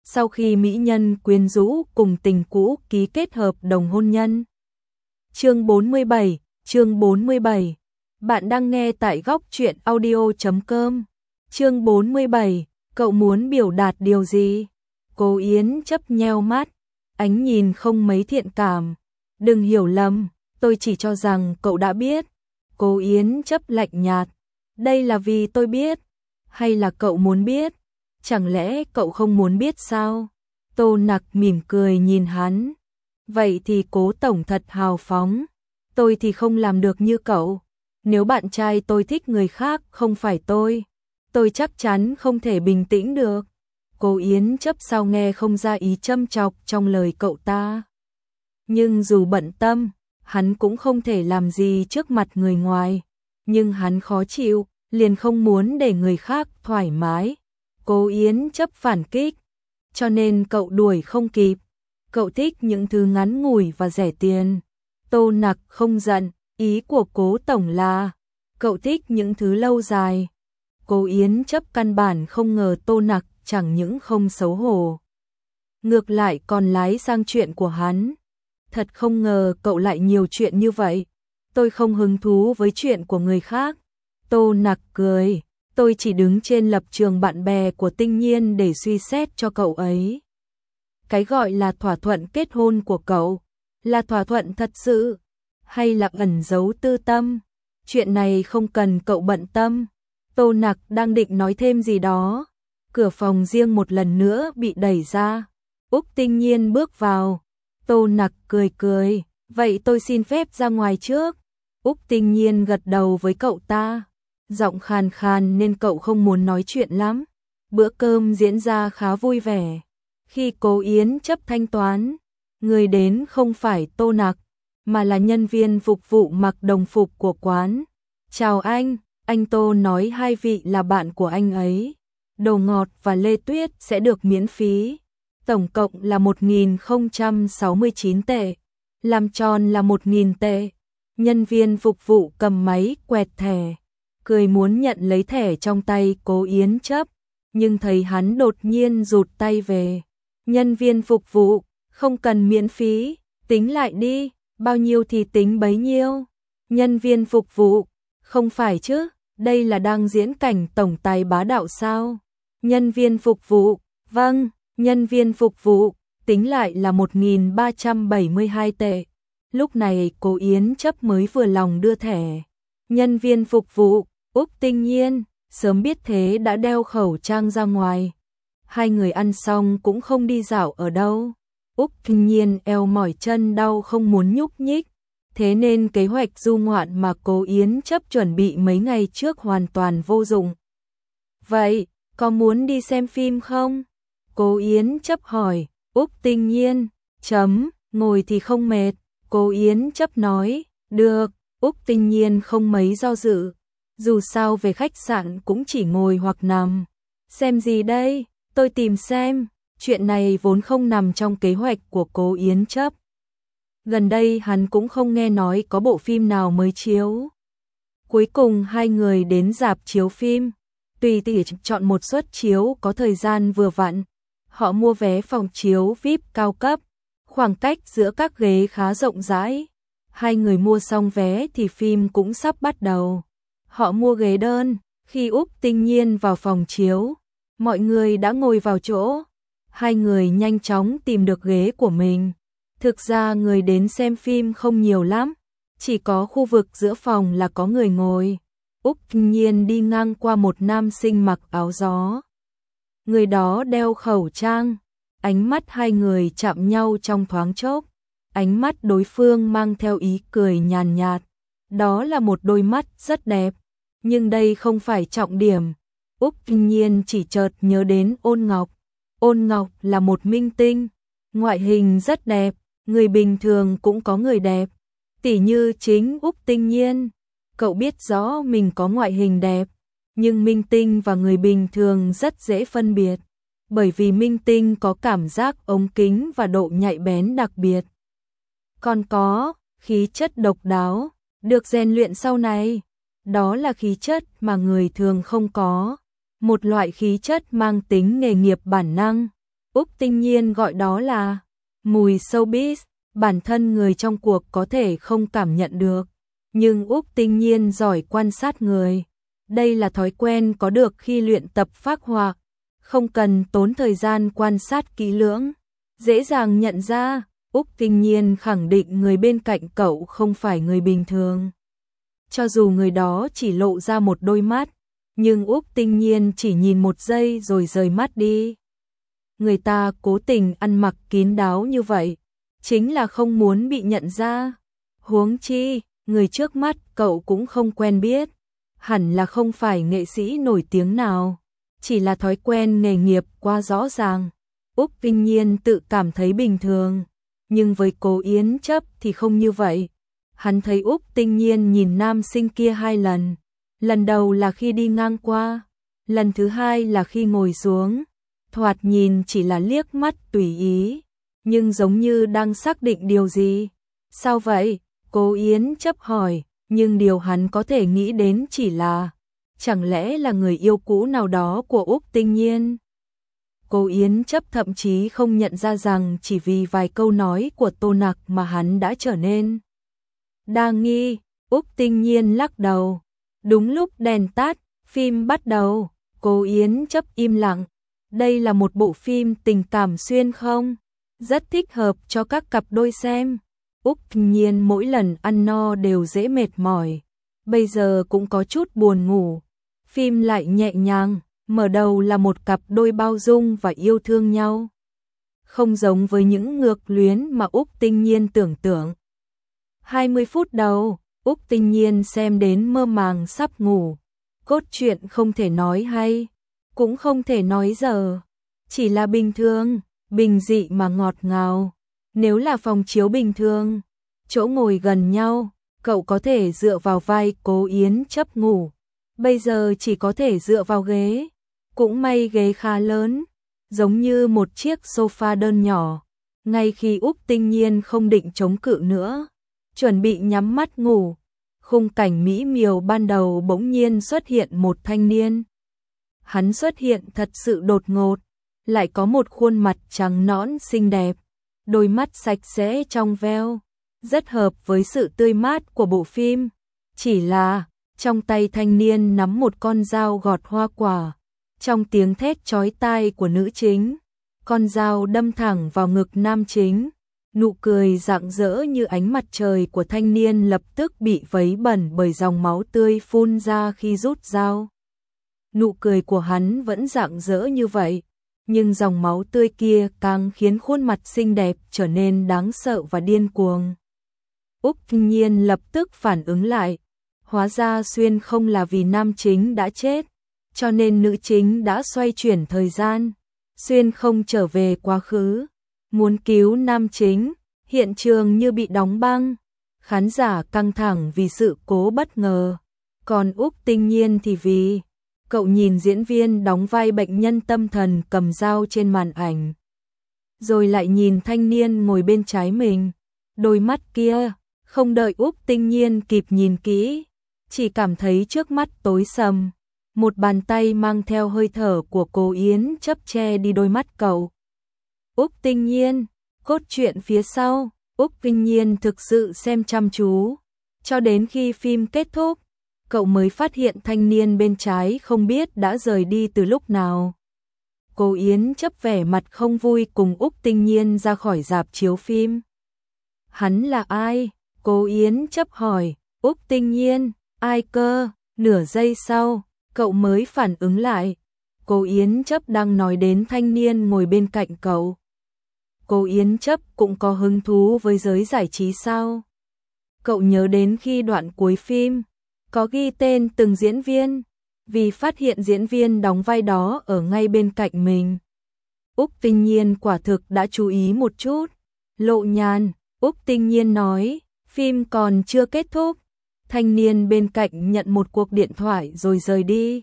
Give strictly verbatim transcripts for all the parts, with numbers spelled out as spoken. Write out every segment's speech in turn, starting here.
sau khi mỹ nhân quyến rũ cùng tình cũ ký kết hợp đồng hôn nhân. Chương bốn mươi bảy, chương bốn mươi bảy. Bạn đang nghe tại góc truyện audio chấm com. Chương bốn mươi bảy, cậu muốn biểu đạt điều gì? Cố Yến chấp nheo mắt, ánh nhìn không mấy thiện cảm. Đừng hiểu lầm, tôi chỉ cho rằng cậu đã biết. Cố Yến chấp lạnh nhạt. Đây là vì tôi biết, hay là cậu muốn biết? Chẳng lẽ cậu không muốn biết sao? Tô Nặc mỉm cười nhìn hắn. Vậy thì Cố tổng thật hào phóng. Tôi thì không làm được như cậu. Nếu bạn trai tôi thích người khác không phải tôi, tôi chắc chắn không thể bình tĩnh được. Cố Yến chấp sao nghe không ra ý châm chọc trong lời cậu ta. Nhưng dù bận tâm, hắn cũng không thể làm gì trước mặt người ngoài. Nhưng hắn khó chịu, liền không muốn để người khác thoải mái. Cố Yến chấp phản kích, cho nên cậu đuổi không kịp. Cậu thích những thứ ngắn ngủi và rẻ tiền. Tô Nặc không giận, ý của Cố tổng là cậu thích những thứ lâu dài. Cố Yến chấp căn bản không ngờ Tô Nặc chẳng những không xấu hổ, ngược lại còn lái sang chuyện của hắn. Thật không ngờ cậu lại nhiều chuyện như vậy. Tôi không hứng thú với chuyện của người khác. Tô Nặc cười. Tôi chỉ đứng trên lập trường bạn bè của Tinh Nhiên để suy xét cho cậu ấy. Cái gọi là thỏa thuận kết hôn của cậu, là thỏa thuận thật sự, hay là ẩn giấu tư tâm? Chuyện này không cần cậu bận tâm. Tô Nặc đang định nói thêm gì đó. Cửa phòng riêng một lần nữa bị đẩy ra. Úc Tinh Nhiên bước vào. Tô Nặc cười cười. Vậy tôi xin phép ra ngoài trước. Úc Tinh Nhiên gật đầu với cậu ta. Giọng khàn khàn nên cậu không muốn nói chuyện lắm. Bữa cơm diễn ra khá vui vẻ. Khi Cố Yến chấp thanh toán, người đến không phải Tô Nặc, mà là nhân viên phục vụ mặc đồng phục của quán. Chào anh, anh Tô nói hai vị là bạn của anh ấy. Đồ ngọt và lê tuyết sẽ được miễn phí. Tổng cộng là một nghìn không trăm sáu mươi chín tệ. Làm tròn là một nghìn tệ. Nhân viên phục vụ cầm máy quẹt thẻ, cười muốn nhận lấy thẻ trong tay Cố Yến chấp, nhưng thấy hắn đột nhiên rụt tay về. Nhân viên phục vụ, không cần miễn phí, tính lại đi, bao nhiêu thì tính bấy nhiêu. Nhân viên phục vụ, không phải chứ, đây là đang diễn cảnh tổng tài bá đạo sao? Nhân viên phục vụ, vâng, nhân viên phục vụ, tính lại là một nghìn ba trăm bảy mươi hai tệ. Lúc này Cố Yến chấp mới vừa lòng đưa thẻ. Nhân viên phục vụ, Úc Tinh Nhiên, sớm biết thế đã đeo khẩu trang ra ngoài. Hai người ăn xong cũng không đi dạo ở đâu. Úc Tinh Nhiên eo mỏi chân đau không muốn nhúc nhích. Thế nên kế hoạch du ngoạn mà Cố Yến chấp chuẩn bị mấy ngày trước hoàn toàn vô dụng. Vậy, có muốn đi xem phim không? Cố Yến chấp hỏi. Úc Tinh Nhiên, chấm, ngồi thì không mệt. Cố Yến chấp nói, được. Úc Tinh Nhiên không mấy do dự. Dù sao về khách sạn cũng chỉ ngồi hoặc nằm. Xem gì đây? Tôi tìm xem. Chuyện này vốn không nằm trong kế hoạch của Cố Yến chấp. Gần đây hắn cũng không nghe nói có bộ phim nào mới chiếu. Cuối cùng hai người đến rạp chiếu phim. Tùy tỉ chọn một suất chiếu có thời gian vừa vặn. Họ mua vé phòng chiếu vi ai pi cao cấp. Khoảng cách giữa các ghế khá rộng rãi. Hai người mua xong vé thì phim cũng sắp bắt đầu. Họ mua ghế đơn. Khi Úc Tinh Nhiên vào phòng chiếu, mọi người đã ngồi vào chỗ. Hai người nhanh chóng tìm được ghế của mình. Thực ra người đến xem phim không nhiều lắm. Chỉ có khu vực giữa phòng là có người ngồi. Úc Tinh Nhiên đi ngang qua một nam sinh mặc áo gió. Người đó đeo khẩu trang. Ánh mắt hai người chạm nhau trong thoáng chốc. Ánh mắt đối phương mang theo ý cười nhàn nhạt. Đó là một đôi mắt rất đẹp. Nhưng đây không phải trọng điểm. Úc Tinh Nhiên chỉ chợt nhớ đến Ôn Ngọc. Ôn Ngọc là một minh tinh. Ngoại hình rất đẹp. Người bình thường cũng có người đẹp. Tỉ như chính Úc Tinh Nhiên. Cậu biết rõ mình có ngoại hình đẹp. Nhưng minh tinh và người bình thường rất dễ phân biệt. Bởi vì minh tinh có cảm giác ống kính và độ nhạy bén đặc biệt. Còn có khí chất độc đáo, được rèn luyện sau này. Đó là khí chất mà người thường không có. Một loại khí chất mang tính nghề nghiệp bản năng. Úc Tinh Nhiên gọi đó là mùi showbiz, bản thân người trong cuộc có thể không cảm nhận được, nhưng Úc Tinh Nhiên giỏi quan sát người. Đây là thói quen có được khi luyện tập phác họa, không cần tốn thời gian quan sát kỹ lưỡng, dễ dàng nhận ra. Úc Tinh Nhiên khẳng định người bên cạnh cậu không phải người bình thường. Cho dù người đó chỉ lộ ra một đôi mắt, nhưng Úc Tinh Nhiên chỉ nhìn một giây rồi rời mắt đi. Người ta cố tình ăn mặc kín đáo như vậy, chính là không muốn bị nhận ra. Huống chi, người trước mắt cậu cũng không quen biết, hẳn là không phải nghệ sĩ nổi tiếng nào, chỉ là thói quen nghề nghiệp quá rõ ràng. Úc Tinh Nhiên tự cảm thấy bình thường, nhưng với Cố Yến Chấp thì không như vậy. Hắn thấy Úc Tinh Nhiên nhìn nam sinh kia hai lần. Lần đầu là khi đi ngang qua, lần thứ hai là khi ngồi xuống. Thoạt nhìn chỉ là liếc mắt tùy ý, nhưng giống như đang xác định điều gì. Sao vậy? Cố Yến Chấp hỏi, nhưng điều hắn có thể nghĩ đến chỉ là, chẳng lẽ là người yêu cũ nào đó của Úc Tinh Nhiên? Cố Yến Chấp thậm chí không nhận ra rằng chỉ vì vài câu nói của Tô Nặc mà hắn đã trở nên đa nghi. Úc Tinh Nhiên lắc đầu. Đúng lúc đèn tắt, phim bắt đầu, Cố Yến Chấp im lặng. Đây là một bộ phim tình cảm xuyên không? Rất thích hợp cho các cặp đôi xem. Úc Tinh Nhiên mỗi lần ăn no đều dễ mệt mỏi, bây giờ cũng có chút buồn ngủ. Phim lại nhẹ nhàng, mở đầu là một cặp đôi bao dung và yêu thương nhau. Không giống với những ngược luyến mà Úc Tinh Nhiên tưởng tượng. hai mươi phút đầu, Úc Tinh Nhiên xem đến mơ màng sắp ngủ. Cốt truyện không thể nói hay, cũng không thể nói dở, chỉ là bình thường, bình dị mà ngọt ngào. Nếu là phòng chiếu bình thường, chỗ ngồi gần nhau, cậu có thể dựa vào vai Cố Yến Chấp ngủ. Bây giờ chỉ có thể dựa vào ghế, cũng may ghế khá lớn, giống như một chiếc sofa đơn nhỏ. Ngay khi Úc Tinh Nhiên không định chống cự nữa, chuẩn bị nhắm mắt ngủ, khung cảnh mỹ miều ban đầu bỗng nhiên xuất hiện một thanh niên. Hắn xuất hiện thật sự đột ngột, lại có một khuôn mặt trắng nõn xinh đẹp, đôi mắt sạch sẽ trong veo, rất hợp với sự tươi mát của bộ phim. Chỉ là, trong tay thanh niên nắm một con dao gọt hoa quả, trong tiếng thét chói tai của nữ chính, con dao đâm thẳng vào ngực nam chính. Nụ cười rạng rỡ như ánh mặt trời của thanh niên lập tức bị vấy bẩn bởi dòng máu tươi phun ra khi rút dao. Nụ cười của hắn vẫn rạng rỡ như vậy, nhưng dòng máu tươi kia càng khiến khuôn mặt xinh đẹp trở nên đáng sợ và điên cuồng. Úc Tinh Nhiên lập tức phản ứng lại, hóa ra xuyên không là vì nam chính đã chết, cho nên nữ chính đã xoay chuyển thời gian, xuyên không trở về quá khứ, muốn cứu nam chính. Hiện trường như bị đóng băng, khán giả căng thẳng vì sự cố bất ngờ, còn Úc Tinh Nhiên thì vì cậu nhìn diễn viên đóng vai bệnh nhân tâm thần cầm dao trên màn ảnh, rồi lại nhìn thanh niên ngồi bên trái mình, đôi mắt kia, không đợi Úc Tinh Nhiên kịp nhìn kỹ, chỉ cảm thấy trước mắt tối sầm, một bàn tay mang theo hơi thở của Cố Yến Chấp che đi đôi mắt cậu. Úc Tinh Nhiên, cốt truyện phía sau, Úc Tinh Nhiên thực sự xem chăm chú, cho đến khi phim kết thúc, cậu mới phát hiện thanh niên bên trái không biết đã rời đi từ lúc nào. Cố Yến Chấp vẻ mặt không vui cùng Úc Tinh Nhiên ra khỏi rạp chiếu phim. Hắn là ai? Cố Yến Chấp hỏi. Úc Tinh Nhiên, ai cơ? Nửa giây sau, cậu mới phản ứng lại. Cố Yến Chấp đang nói đến thanh niên ngồi bên cạnh cậu. Cố Yến Chấp cũng có hứng thú với giới giải trí sao? Cậu nhớ đến khi đoạn cuối phim có ghi tên từng diễn viên, vì phát hiện diễn viên đóng vai đó ở ngay bên cạnh mình. Úc Tinh Nhiên quả thực đã chú ý một chút. Lộ nhàn, Úc Tinh Nhiên nói, phim còn chưa kết thúc. Thanh niên bên cạnh nhận một cuộc điện thoại rồi rời đi.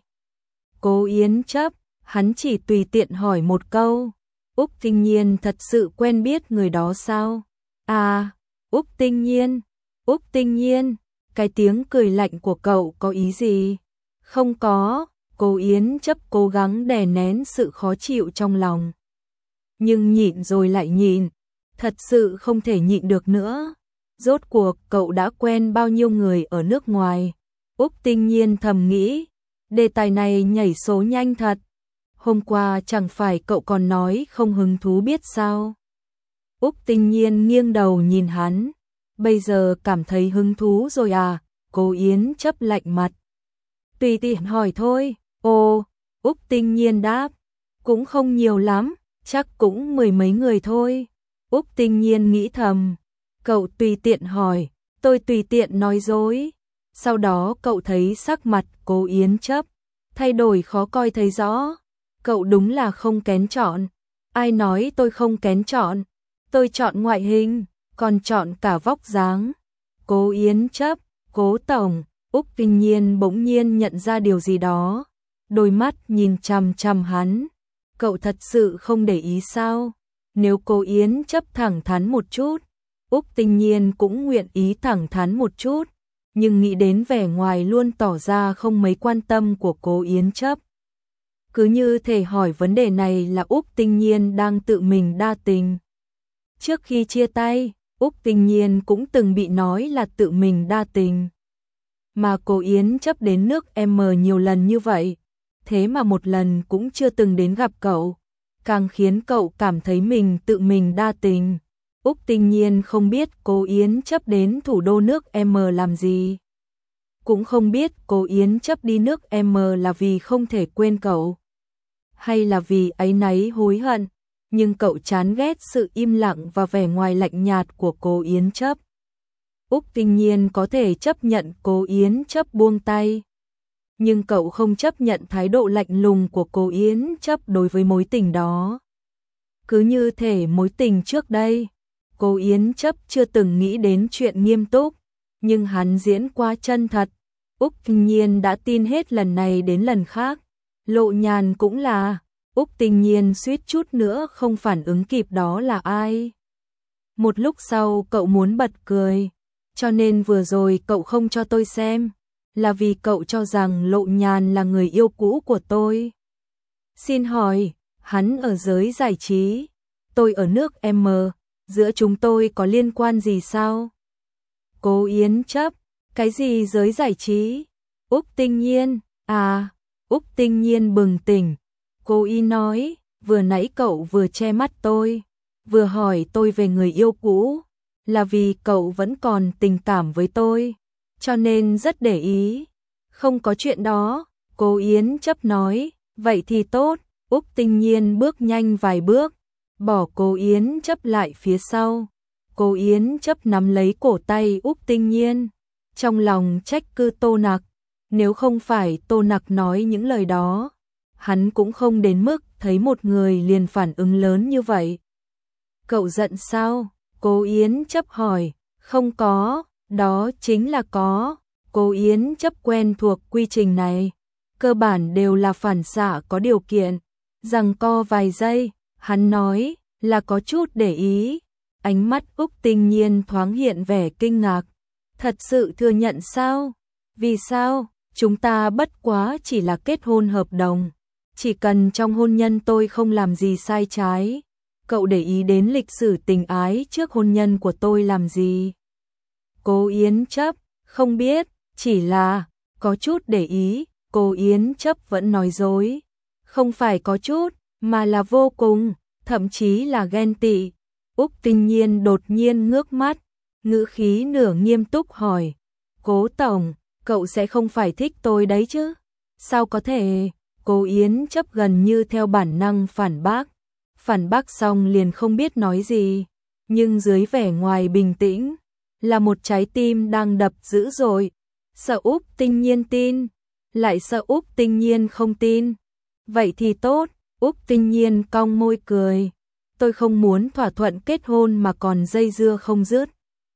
Cố Yến Chấp, hắn chỉ tùy tiện hỏi một câu. Úc Tinh Nhiên thật sự quen biết người đó sao? À, Úc Tinh Nhiên, Úc Tinh Nhiên, cái tiếng cười lạnh của cậu có ý gì? Không có, Cố Yến Chấp cố gắng đè nén sự khó chịu trong lòng. nhưng nhịn rồi lại nhịn, thật sự không thể nhịn được nữa. Rốt cuộc cậu đã quen bao nhiêu người ở nước ngoài? Úc Tinh Nhiên thầm nghĩ, đề tài này nhảy số nhanh thật. Hôm qua chẳng phải cậu còn nói không hứng thú biết sao? Úc Tinh Nhiên nghiêng đầu nhìn hắn, bây giờ cảm thấy hứng thú rồi à? Cố Yến chấp lạnh mặt. Tùy tiện hỏi thôi. Ồ, Úc Tinh Nhiên đáp, cũng không nhiều lắm, chắc cũng mười mấy người thôi. Úc Tinh Nhiên nghĩ thầm, cậu tùy tiện hỏi, tôi tùy tiện nói dối. Sau đó cậu thấy sắc mặt Cố Yến chấp thay đổi khó coi thấy rõ. Cậu đúng là không kén chọn. Ai nói tôi không kén chọn? Tôi chọn ngoại hình, còn chọn cả vóc dáng. Cố Yến chấp, Cố tổng. Úc Tinh Nhiên bỗng nhiên nhận ra điều gì đó, đôi mắt nhìn chằm chằm hắn. Cậu thật sự không để ý sao? Nếu Cố Yến chấp thẳng thắn một chút, Úc Tinh Nhiên cũng nguyện ý thẳng thắn một chút, nhưng nghĩ đến vẻ ngoài luôn tỏ ra không mấy quan tâm của Cố Yến chấp. Cứ như thể hỏi vấn đề này là Úc Tinh Nhiên đang tự mình đa tình. Trước khi chia tay, Úc Tinh Nhiên cũng từng bị nói là tự mình đa tình. Mà Cố Yến chấp đến nước M nhiều lần như vậy, thế mà một lần cũng chưa từng đến gặp cậu, càng khiến cậu cảm thấy mình tự mình đa tình. Úc Tinh Nhiên không biết Cố Yến chấp đến thủ đô nước M làm gì. Cũng không biết Cố Yến chấp đi nước M là vì không thể quên cậu, hay là vì áy náy hối hận, nhưng cậu chán ghét sự im lặng và vẻ ngoài lạnh nhạt của Cố Yến chấp. Úc Tinh Nhiên có thể chấp nhận Cố Yến chấp buông tay, nhưng cậu không chấp nhận thái độ lạnh lùng của Cố Yến chấp đối với mối tình đó. Cứ như thể mối tình trước đây, Cố Yến chấp chưa từng nghĩ đến chuyện nghiêm túc, nhưng hắn diễn quá chân thật. Úc Tinh Nhiên đã tin hết lần này đến lần khác. Lộ Nhàn cũng là. Úc Tinh Nhiên suýt chút nữa không phản ứng kịp đó là ai. Một lúc sau cậu muốn bật cười, cho nên vừa rồi cậu không cho tôi xem, là vì cậu cho rằng Lộ Nhàn là người yêu cũ của tôi. Xin hỏi, hắn ở giới giải trí, tôi ở nước M, giữa chúng tôi có liên quan gì sao? Cố Yến chấp, cái gì giới giải trí? Úc Tinh Nhiên, à, Úc Tinh Nhiên bừng tỉnh. Cô y nói, vừa nãy cậu vừa che mắt tôi, vừa hỏi tôi về người yêu cũ, là vì cậu vẫn còn tình cảm với tôi, cho nên rất để ý. Không có chuyện đó, Cố Yến chấp nói, vậy thì tốt. Úc Tinh Nhiên bước nhanh vài bước, bỏ Cố Yến chấp lại phía sau. Cố Yến chấp nắm lấy cổ tay Úc Tinh Nhiên, trong lòng trách cứ Tô Nặc, nếu không phải Tô Nặc nói những lời đó, hắn cũng không đến mức thấy một người liền phản ứng lớn như vậy. Cậu giận sao? Cố Yến chấp hỏi. Không có, đó chính là có. Cố Yến chấp quen thuộc quy trình này, cơ bản đều là phản xạ có điều kiện. Giằng co vài giây, hắn nói là có chút để ý. Ánh mắt Úc Tinh Nhiên thoáng hiện vẻ kinh ngạc. Thật sự thừa nhận sao? Vì sao? Chúng ta bất quá chỉ là kết hôn hợp đồng. Chỉ cần trong hôn nhân tôi không làm gì sai trái, cậu để ý đến lịch sử tình ái trước hôn nhân của tôi làm gì? Cố Yến chấp, không biết, chỉ là có chút để ý. Cố Yến chấp vẫn nói dối. Không phải có chút, mà là vô cùng, thậm chí là ghen tị. Úc Tinh Nhiên đột nhiên ngước mắt, ngữ khí nửa nghiêm túc hỏi. Cố tổng, cậu sẽ không phải thích tôi đấy chứ? Sao có thể? Cố Yến chấp gần như theo bản năng phản bác. Phản bác xong liền không biết nói gì, nhưng dưới vẻ ngoài bình tĩnh là một trái tim đang đập dữ dội. Sợ Úc Tinh Nhiên tin, lại sợ Úc Tinh Nhiên không tin. Vậy thì tốt. Úc Tinh Nhiên cong môi cười. Tôi không muốn thỏa thuận kết hôn mà còn dây dưa không dứt.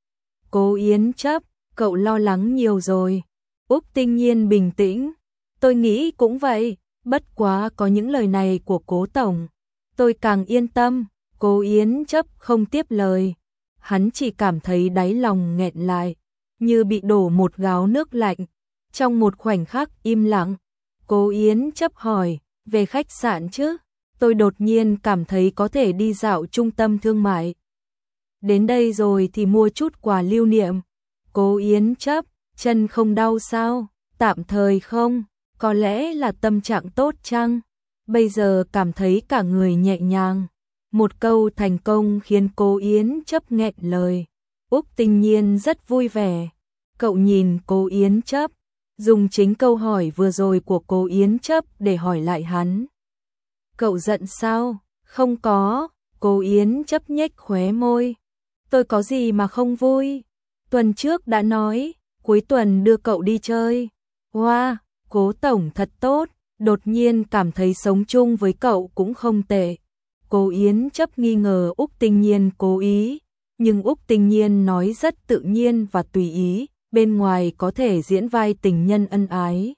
Cố Yến chấp, cậu lo lắng nhiều rồi. Úc Tinh Nhiên bình tĩnh. Tôi nghĩ cũng vậy, bất quá có những lời này của Cố tổng, tôi càng yên tâm. Cố Yến chấp không tiếp lời, hắn chỉ cảm thấy đáy lòng nghẹn lại, như bị đổ một gáo nước lạnh. Trong một khoảnh khắc im lặng, Cố Yến chấp hỏi, về khách sạn chứ? tôi đột nhiên cảm thấy có thể đi dạo trung tâm thương mại. Đến đây rồi thì mua chút quà lưu niệm. Cố Yến chấp, chân không đau sao? Tạm thời không, có lẽ là tâm trạng tốt chăng? Bây giờ cảm thấy cả người nhẹ nhàng. Một câu thành công khiến Cố Yến chấp nghẹn lời. Úc Tinh Nhiên rất vui vẻ. Cậu nhìn Cố Yến chấp, dùng chính câu hỏi vừa rồi của Cố Yến chấp để hỏi lại hắn. Cậu giận sao? Không có, Cố Yến chấp nhếch khóe môi. Tôi có gì mà không vui? Tuần trước đã nói, cuối tuần đưa cậu đi chơi. Wow, Cố tổng thật tốt, đột nhiên cảm thấy sống chung với cậu cũng không tệ. Cố Yến chấp nghi ngờ Úc Tinh Nhiên cố ý, nhưng Úc Tinh Nhiên nói rất tự nhiên và tùy ý, bên ngoài có thể diễn vai tình nhân ân ái.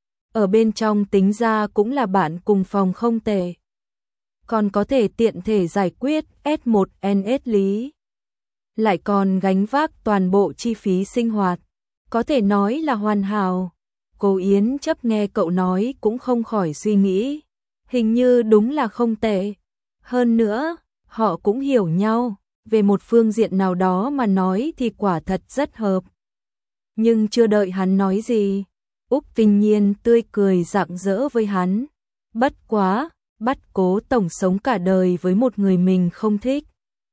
Ở bên trong tính ra cũng là bạn cùng phòng không tệ. Còn có thể tiện thể giải quyết S một N S lý. Lại còn gánh vác toàn bộ chi phí sinh hoạt. Có thể nói là hoàn hảo. Cố Yến chấp nghe cậu nói cũng không khỏi suy nghĩ. Hình như đúng là không tệ. Hơn nữa, họ cũng hiểu nhau. Về một phương diện nào đó mà nói thì quả thật rất hợp. Nhưng chưa đợi hắn nói gì, Úc Tinh Nhiên tươi cười rạng rỡ với hắn. Bất quá, bắt Cố tổng sống cả đời với một người mình không thích.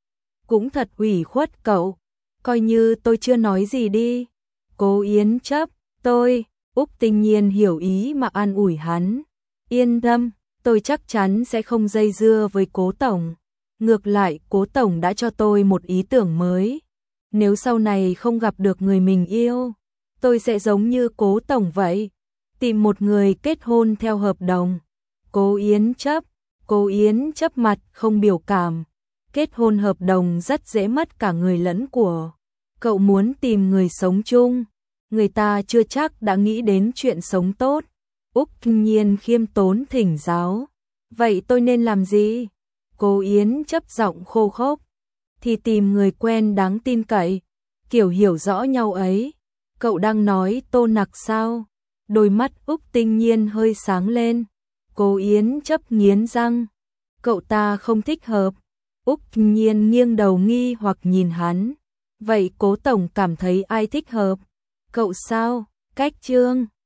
Cũng thật ủy khuất cậu, coi như tôi chưa nói gì đi. Cố Yến chấp, tôi, Úc Tinh Nhiên hiểu ý mà an ủi hắn. Yên tâm, tôi chắc chắn sẽ không dây dưa với Cố tổng. Ngược lại, Cố tổng đã cho tôi một ý tưởng mới. Nếu sau này không gặp được người mình yêu, tôi sẽ giống như Cố tổng vậy, tìm một người kết hôn theo hợp đồng. Cố Yến chấp, Cố Yến chấp mặt không biểu cảm. Kết hôn hợp đồng rất dễ mất cả người lẫn của. Cậu muốn tìm người sống chung, người ta chưa chắc đã nghĩ đến chuyện sống tốt. Úc Tinh Nhiên khiêm tốn thỉnh giáo. Vậy tôi nên làm gì? Cố Yến chấp giọng khô khốc. Thì tìm người quen đáng tin cậy, kiểu hiểu rõ nhau ấy. Cậu đang nói Tô Nặc sao? Đôi mắt Úc Tinh Nhiên hơi sáng lên. Cố Yến chấp nghiến răng. Cậu ta không thích hợp. Úc Tinh Nhiên nghiêng đầu nghi hoặc nhìn hắn. Vậy Cố tổng cảm thấy ai thích hợp? Cậu sao? Cách Trương.